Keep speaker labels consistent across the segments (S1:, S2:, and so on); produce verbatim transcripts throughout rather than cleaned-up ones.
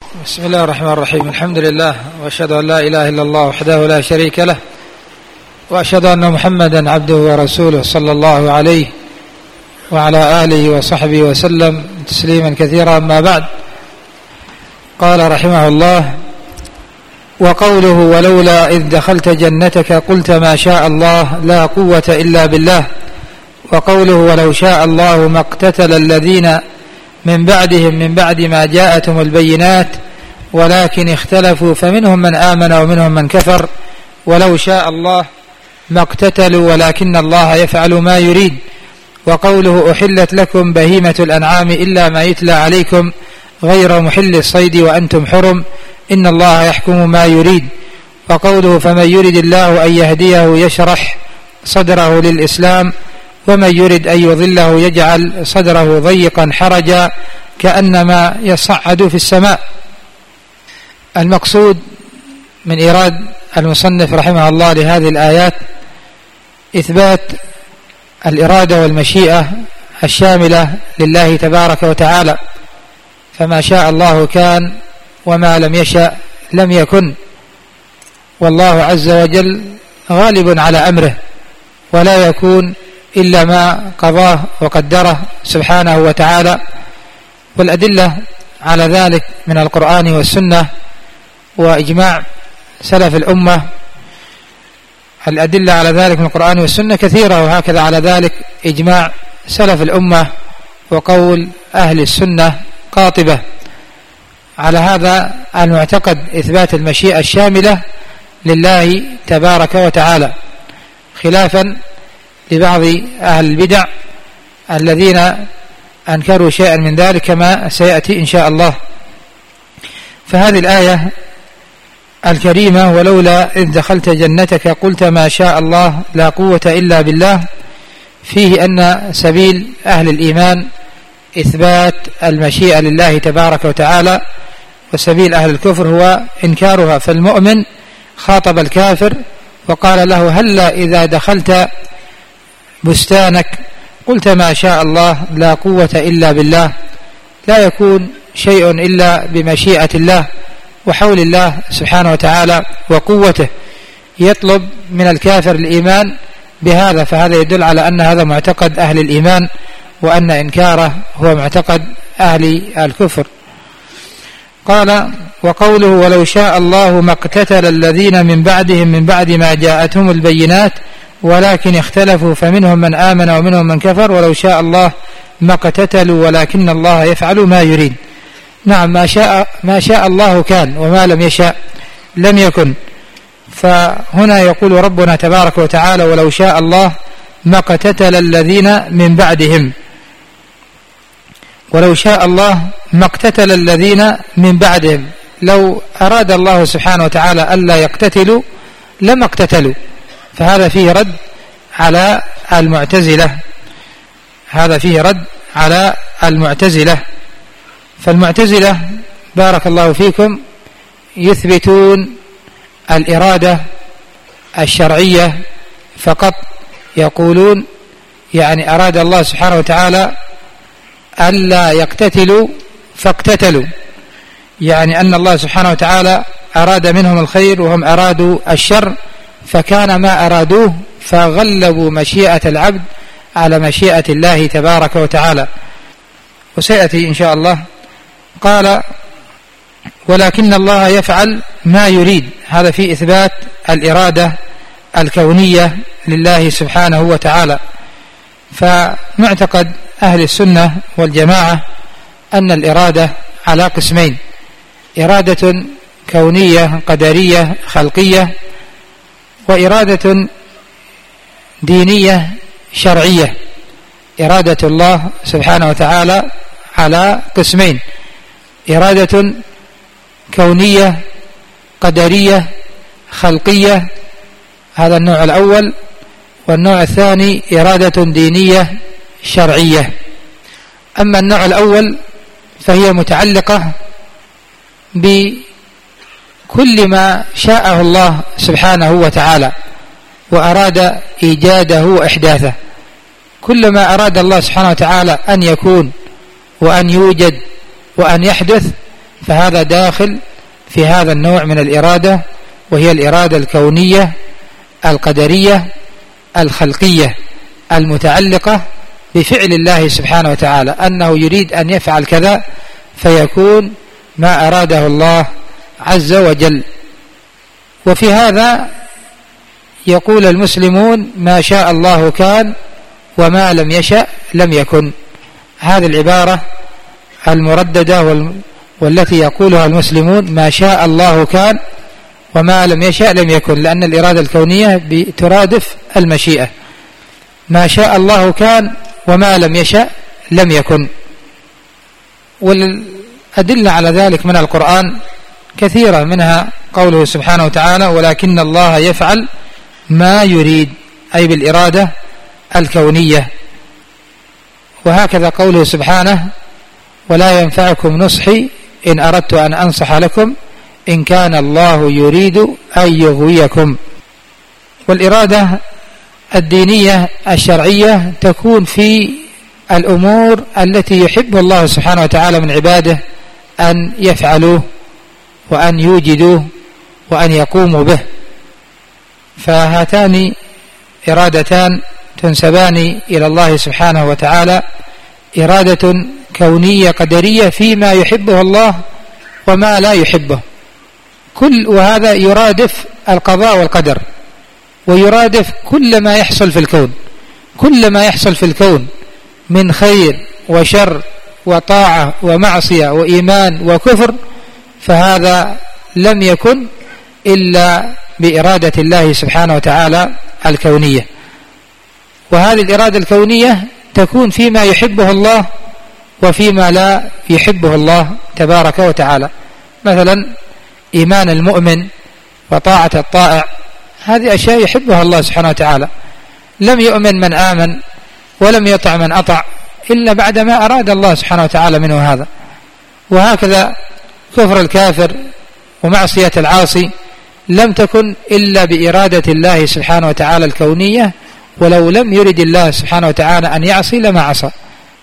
S1: بسم الله الرحمن الرحيم. الحمد لله، وأشهد أن لا إله إلا الله وحده لا شريك له، وأشهد أن محمدا عبده ورسوله صلى الله عليه وعلى آله وصحبه وسلم تسليما كثيرا. أما بعد، قال رحمه الله: وقوله ولولا إذ دخلت جنتك قلت ما شاء الله لا قوة إلا بالله. وقوله ولو شاء الله ما اقتتل الذين من بعدهم من بعد ما جاءتهم البينات ولكن اختلفوا فمنهم من آمن ومنهم من كفر ولو شاء الله ما اقتتلوا ولكن الله يفعل ما يريد. وقوله أحلت لكم بهيمة الأنعام إلا ما يتلى عليكم غير محل الصيد وأنتم حرم إن الله يحكم ما يريد. وقوله فمن يرد الله أن يهديه يشرح صدره للإسلام ومن يرد أن يضله يجعل صدره ضيقا حرجا كأنما يصعد في السماء. المقصود من إيراد المصنف رحمه الله لهذه الآيات إثبات الإرادة والمشيئة الشاملة لله تبارك وتعالى، فما شاء الله كان وما لم يشأ لم يكن، والله عز وجل غالب على أمره ولا يكون إلا ما قضاه وقدره سبحانه وتعالى. والأدلة على ذلك من القرآن والسنة وإجماع سلف الأمة. الأدلة على ذلك من القرآن والسنة كثيرة، وهكذا على ذلك إجماع سلف الأمة وقول أهل السنة قاطبة. على هذا المعتقد إثبات المشيئة الشاملة لله تبارك وتعالى، خلافا لبعض أهل البدع الذين أنكروا شيئا من ذلك كما سيأتي إن شاء الله. فهذه الآية الكريمة ولولا إذ دخلت جنتك قلت ما شاء الله لا قوة إلا بالله، فيه أن سبيل أهل الإيمان إثبات المشيئة لله تبارك وتعالى، وسبيل أهل الكفر هو إنكارها. فالمؤمن خاطب الكافر وقال له هلا إذا دخلت بستانك قلت ما شاء الله لا قوة إلا بالله، لا يكون شيء إلا بمشيئة الله وحول الله سبحانه وتعالى وقوته. يطلب من الكافر الإيمان بهذا، فهذا يدل على أن هذا معتقد أهل الإيمان وأن إنكاره هو معتقد أهل الكفر. قال وقوله ولو شاء الله ما اقتتل الذين من بعدهم من بعد ما جاءتهم البينات ولكن اختلفوا فمنهم من آمن ومنهم من كفر ولو شاء الله ما اقتتلوا ولكن الله يفعل ما يريد. نعم، ما شاء ما شاء الله كان وما لم يشاء لم يكن. فهنا يقول ربنا تبارك وتعالى ولو شاء الله ما اقتتل الذين من بعدهم، ولو شاء الله ما اقتتل الذين من بعدهم. لو أراد الله سبحانه وتعالى ألا يقتتلوا لما اقتتلوا، فهذا فيه رد على المعتزلة، هذا فيه رد على المعتزلة. فالمعتزلة بارك الله فيكم يثبتون الإرادة الشرعية فقط، يقولون يعني أراد الله سبحانه وتعالى ألا يقتتلوا فاقتتلوا، يعني أن الله سبحانه وتعالى أراد منهم الخير وهم أرادوا الشر، فكان ما أرادوه فغلبوا مشيئة العبد على مشيئة الله تبارك وتعالى. وسيأتي إن شاء الله. قال ولكن الله يفعل ما يريد، هذا في إثبات الإرادة الكونية لله سبحانه وتعالى. فمعتقد أهل السنة والجماعة أن الإرادة على قسمين: إرادة كونية قدرية خلقية، وإرادة دينية شرعية. إرادة الله سبحانه وتعالى على قسمين: إرادة كونية قدرية خلقية، هذا النوع الأول. والنوع الثاني إرادة دينية شرعية. أما النوع الأول فهي متعلقة بكل ما شاءه الله سبحانه وتعالى وأراد إيجاده وإحداثه. كل ما أراد الله سبحانه وتعالى أن يكون وأن يوجد وأن يحدث فهذا داخل في هذا النوع من الإرادة، وهي الإرادة الكونية القدرية الخلقية المتعلقة بفعل الله سبحانه وتعالى، أنه يريد أن يفعل كذا فيكون ما أراده الله عز وجل. وفي هذا يقول المسلمون ما شاء الله كان وما لم يشأ لم يكن. هذه العبارة المرددة والتي يقولها المسلمون ما شاء الله كان وما لم يشأ لم يكن، لأن الإرادة الكونية ترادف المشيئة. ما شاء الله كان وما لم يشأ لم يكن. والأدلة على ذلك من القرآن كثيرة، منها قوله سبحانه وتعالى ولكن الله يفعل ما يريد، أي بالإرادة الكونية. وهكذا قوله سبحانه ولا ينفعكم نصحي إن أردت أن أنصح لكم إن كان الله يريد أن يغويكم. والإرادة الدينية الشرعية تكون في الأمور التي يحب الله سبحانه وتعالى من عباده أن يفعلوه وأن يوجدوه وأن يقوموا به. فهاتان إرادتان تنسبان إلى الله سبحانه وتعالى، إرادة كونية قدرية فيما يحبه الله وما لا يحبه، كل وهذا يرادف القضاء والقدر، ويرادف كل ما يحصل في الكون. كل ما يحصل في الكون من خير وشر وطاعة ومعصية وإيمان وكفر، فهذا لم يكن إلا بإرادة الله سبحانه وتعالى الكونية. وهذه الإرادة الكونية تكون فيما يحبه الله وفيما لا يحبه الله تبارك وتعالى. مثلا إيمان المؤمن وطاعة الطائع، هذه أشياء يحبها الله سبحانه وتعالى. لم يؤمن من آمن ولم يطع من أطع إلا بعدما أراد الله سبحانه وتعالى منه هذا. وهكذا كفر الكافر ومعصية العاصي لم تكن إلا بإرادة الله سبحانه وتعالى الكونية، ولو لم يرد الله سبحانه وتعالى أن يعصي لما عصى.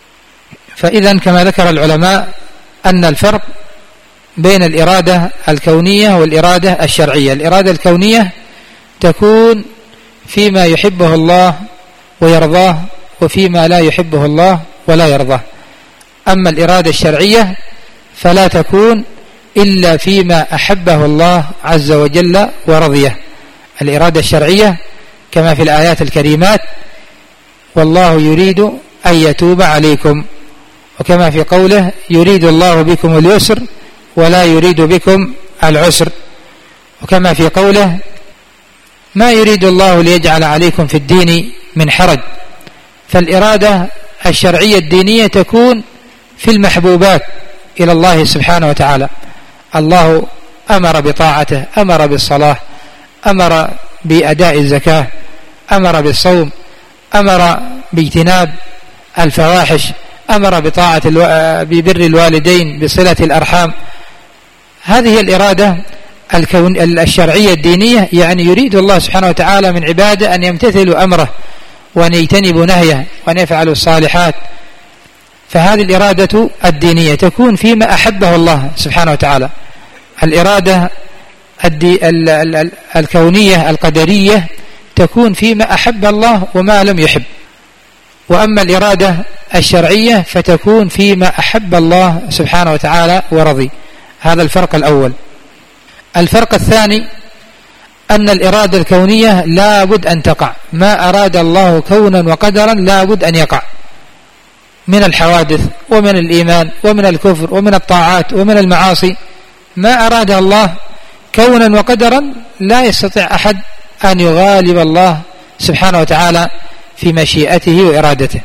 S1: فإذا كما ذكر العلماء أن الفرق بين الإرادة الكونية والإرادة الشرعية. الإرادة الكونية تكون فيما يحبه الله ويرضاه وفيما لا يحبه الله ولا يرضاه. أما الإرادة الشرعية فلا تكون إلا فيما أحبه الله عز وجل ورضيه. الإرادة الشرعية كما في الآيات الكريمات والله يريد أن يتوب عليكم، وكما في قوله يريد الله بكم اليسر ولا يريد بكم العسر، وكما في قوله ما يريد الله ليجعل عليكم في الدين من حرج. فالإرادة الشرعية الدينية تكون في المحبوبات إلى الله سبحانه وتعالى. الله أمر بطاعته، أمر بالصلاة، أمر بأداء الزكاة، أمر بالصوم، أمر باجتناب الفواحش، أمر بطاعة الو... ببر الوالدين، بصلة الأرحام. هذه الإرادة الكون الشرعية الدينية، يعني يريد الله سبحانه وتعالى من عباده أن يمتثلوا أمره وأن يجتنبوا نهيه وأن يفعلوا الصالحات. فهذه الإرادة الدينية تكون فيما أحبه الله سبحانه وتعالى. الإرادة الدي... ال... ال... الكونية القدرية تكون فيما أحب الله وما لم يحب. وأما الإرادة الشرعية فتكون فيما أحب الله سبحانه وتعالى ورضي. هذا الفرق الأول. الفرق الثاني أن الإرادة الكونية لا بد أن تقع. ما أراد الله كونا وقدرا لا بد أن يقع من الحوادث ومن الإيمان ومن الكفر ومن الطاعات ومن المعاصي. ما أراد الله كونا وقدرا لا يستطيع أحد أن يغالب الله سبحانه وتعالى في مشيئته وإرادته.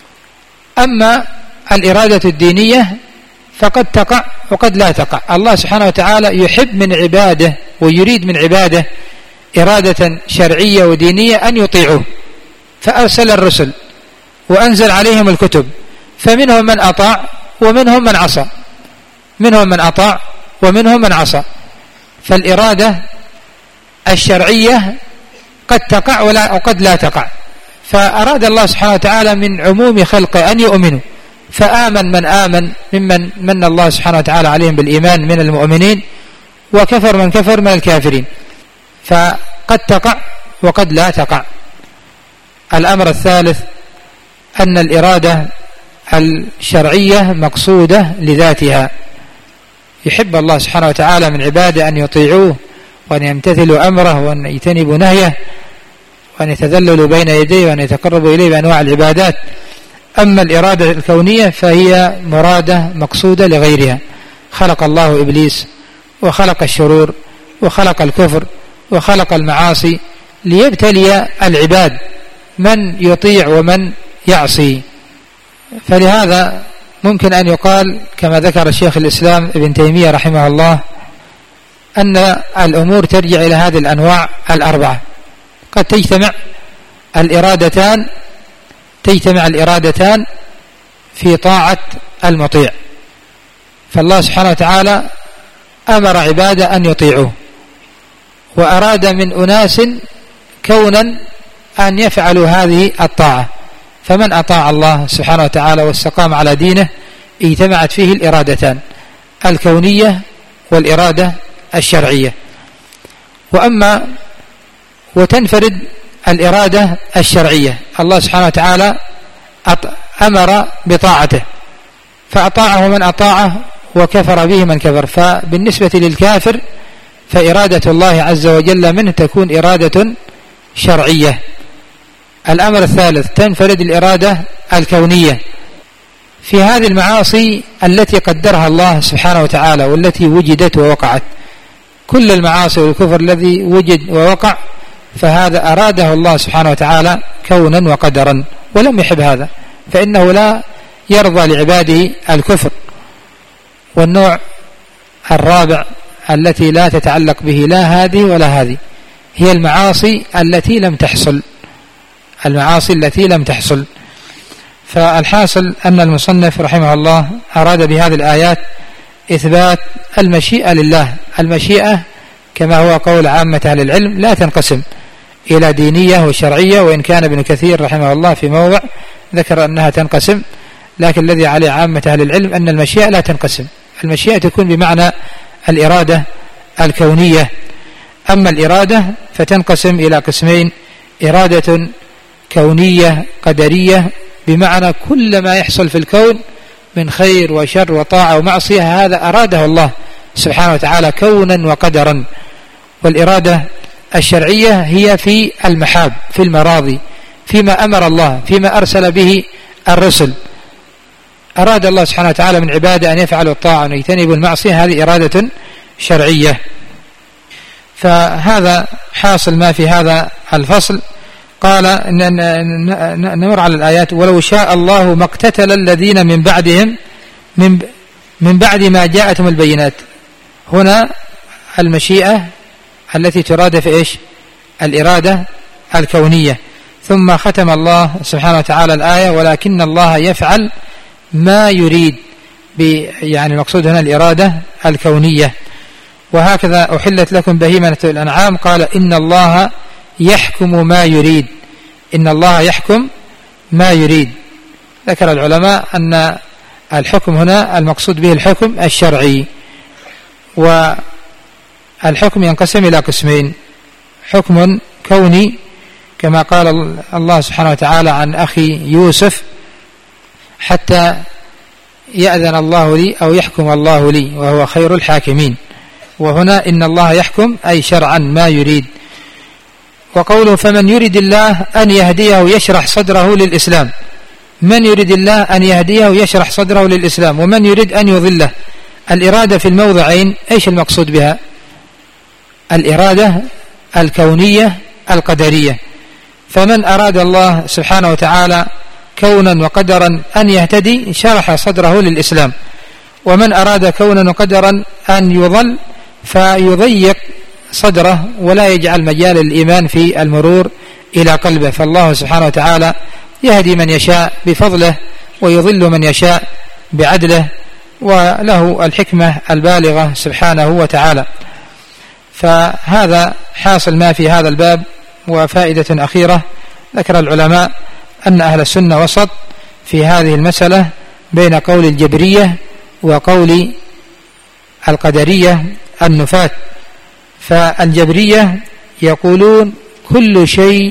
S1: أما الإرادة الدينية فقد تقع وقد لا تقع. الله سبحانه وتعالى يحب من عباده ويريد من عباده إرادة شرعية ودينية أن يطيعوه، فأرسل الرسل وأنزل عليهم الكتب، فمنهم من أطاع ومنهم من عصى، منهم من أطاع ومنهم من عصى. فالإرادة الشرعية قد تقع ولا وقد لا تقع. فأراد الله سبحانه وتعالى من عموم خلقه أن يؤمنوا فآمن من آمن ممن من الله سبحانه وتعالى عليهم بالإيمان من المؤمنين، وكفر من كفر من الكافرين، فقد تقع وقد لا تقع. الأمر الثالث أن الإرادة الشرعية مقصودة لذاتها، يحب الله سبحانه وتعالى من عباده أن يطيعوه وأن يمتثلوا أمره وأن يجتنبوا نهيه وأن يتذللوا بين يديه وأن يتقربوا إليه بأنواع العبادات. أما الإرادة الكونية فهي مرادة مقصودة لغيرها. خلق الله إبليس وخلق الشرور وخلق الكفر وخلق المعاصي ليبتلي العباد من يطيع ومن يعصي. فلهذا ممكن أن يقال كما ذكر الشيخ الإسلام ابن تيمية رحمه الله أن الأمور ترجع إلى هذه الأنواع الأربعة. قد تجتمع الإرادتان تجتمع الإرادتان في طاعة المطيع، فالله سبحانه وتعالى أمر عباده أن يطيعوه، وأراد من أناس كونا أن يفعلوا هذه الطاعة، فمن أطاع الله سبحانه وتعالى واستقام على دينه اجتمعت فيه الإرادتان الكونية والإرادة الشرعية. وأما وتنفرد الإرادة الشرعية، الله سبحانه وتعالى أمر بطاعته فأطاعه من أطاعه وكفر به من كفر. فبالنسبة للكافر فإرادة الله عز وجل منه تكون إرادة شرعية. الأمر الثالث تنفرد الإرادة الكونية في هذه المعاصي التي قدرها الله سبحانه وتعالى والتي وجدت ووقعت. كل المعاصي والكفر الذي وجد ووقع فهذا أراده الله سبحانه وتعالى كونا وقدرا، ولم يحب هذا، فإنه لا يرضى لعباده الكفر. والنوع الرابع التي لا تتعلق به لا هذه ولا هذه هي المعاصي التي لم تحصل المعاصي التي لم تحصل. فالحاصل أن المصنف رحمه الله أراد بهذه الآيات إثبات المشيئة لله. المشيئة كما هو قول عامة أهل العلم لا تنقسم إلى دينية وشرعية، وإن كان ابن كثير رحمه الله في موضع ذكر أنها تنقسم، لكن الذي عليه عامة أهل العلم أن المشيئة لا تنقسم. المشيئة تكون بمعنى الإرادة الكونية. أما الإرادة فتنقسم إلى قسمين: إرادة كونية قدرية بمعنى كل ما يحصل في الكون من خير وشر وطاعة ومعصية هذا أراده الله سبحانه وتعالى كونا وقدرا. والإرادة الشرعية هي في المحاب، في المراضي، فيما أمر الله، فيما أرسل به الرسل. أراد الله سبحانه وتعالى من عباده أن يفعلوا الطاعة ويجتنبوا المعصية، هذه إرادة شرعية. فهذا حاصل ما في هذا الفصل. قال إن نمر على الآيات: ولو شاء الله ما اقتتل الذين من بعدهم من من بعد ما جاءتهم البينات. هنا المشيئة التي تراد في إيش؟ الإرادة الكونية. ثم ختم الله سبحانه وتعالى الآية: ولكن الله يفعل ما يريد، يعني المقصود هنا الإرادة الكونية. وهكذا أحلت لكم بهيمة الأنعام، قال: إن الله يحكم ما يريد. إن الله يحكم ما يريد. ذكر العلماء أن الحكم هنا المقصود به الحكم الشرعي، والحكم ينقسم إلى قسمين: حكم كوني كما قال الله سبحانه وتعالى عن أخي يوسف: حتى يأذن الله لي أو يحكم الله لي وهو خير الحاكمين. وهنا إن الله يحكم أي شرعا ما يريد. وقوله: فمن يريد الله أن يهديه يشرح صدره للإسلام. من يريد الله أن يهديه يشرح صدره للإسلام، ومن يريد أن يضله. الإرادة في الموضعين إيش المقصود بها؟ الإرادة الكونية القدرية. فمن أراد الله سبحانه وتعالى كونا وقدرا أن يهتدي شرح صدره للإسلام، ومن أراد كونا وقدرا أن يضل فيضيق صدره ولا يجعل مجال الإيمان في المرور إلى قلبه. فالله سبحانه وتعالى يهدي من يشاء بفضله ويضل من يشاء بعدله، وله الحكمة البالغة سبحانه وتعالى. فهذا حاصل ما في هذا الباب. وفائدة أخيرة: ذكر العلماء أن أهل السنة وسط في هذه المسألة، بين قول الجبرية وقول القدرية النفاة. فالجبرية يقولون كل شيء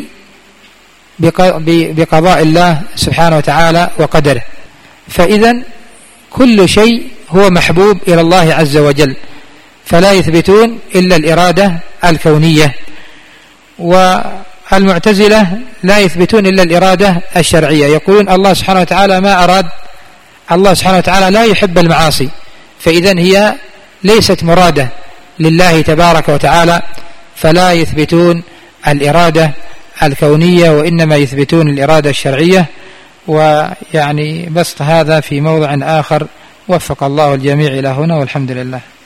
S1: بقضاء الله سبحانه وتعالى وقدره، فإذا كل شيء هو محبوب إلى الله عز وجل، فلا يثبتون إلا الإرادة الكونية. والمعتزلة لا يثبتون إلا الإرادة الشرعية، يقولون الله سبحانه وتعالى ما أراد، الله سبحانه وتعالى لا يحب المعاصي، فإذا هي ليست مرادة لله تبارك وتعالى، فلا يثبتون الإرادة الكونية وإنما يثبتون الإرادة الشرعية. ويعني بسط هذا في موضع آخر، وفق الله الجميع إلى هنا، والحمد لله.